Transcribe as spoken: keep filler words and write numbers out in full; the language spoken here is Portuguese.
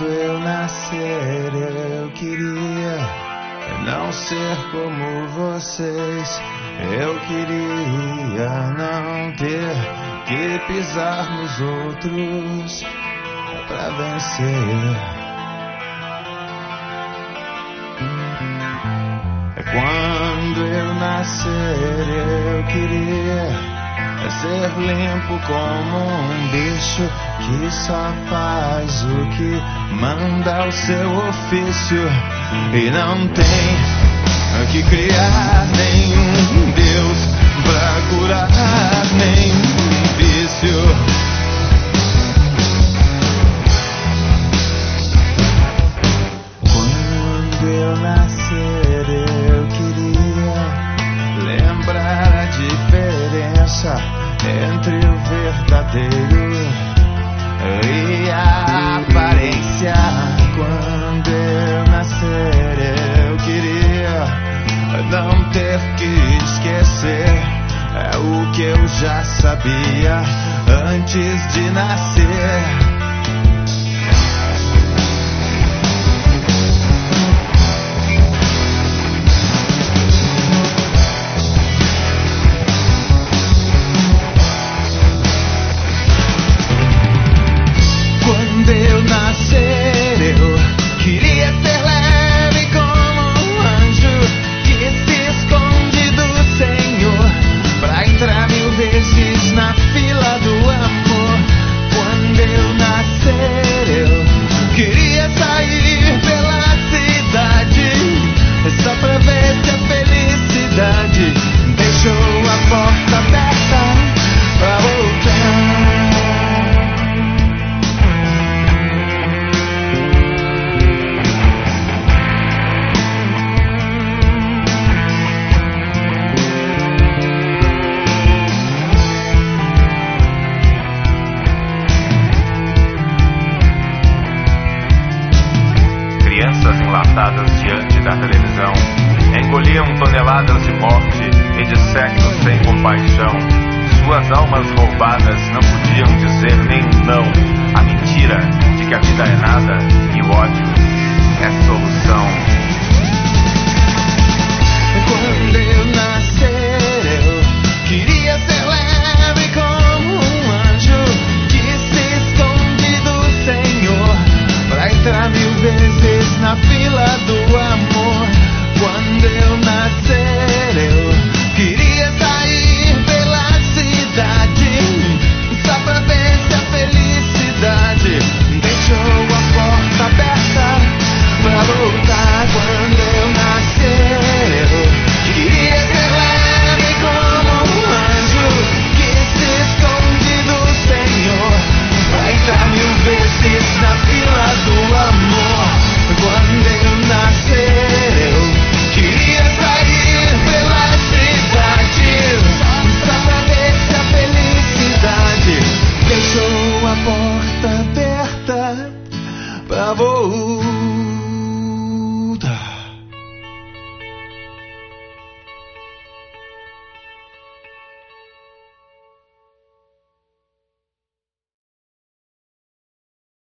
Quando eu nascer eu queria não ser como vocês. Eu queria não ter que pisar nos outros pra vencer. Quando eu nascer eu queria ser limpo como um bicho que só faz o que manda o seu ofício e não tem que criar nenhum Deus pra curar nenhum vício. Quando eu nascer eu queria lembrar a diferença entre o verdadeiro e a aparência. Quando eu nascer eu queria não ter que esquecer é o que eu já sabia antes de nascer. Crianças enlatadas diante da televisão engoliam toneladas de morte e de sexo sem compaixão. Suas almas roubadas não podiam dizer nem não. A mentira de que a vida é nada e o ódio é solução. Quando eu nascer eu queria ser leve como um anjo que se esconde do Senhor pra entrar mil vezes na fila do amor. Quando eu nascer eu queria sair pela cidade só pra ver se a felicidade deixou a porta aberta pra voltar. Quando eu nascer eu queria ser leve como um anjo que se esconde do Senhor pra entrar mil vezes na fila do amor. Quando eu nascer eu queria sair pela cidade só pra ver se a felicidade deixou a porta aberta pra voltar.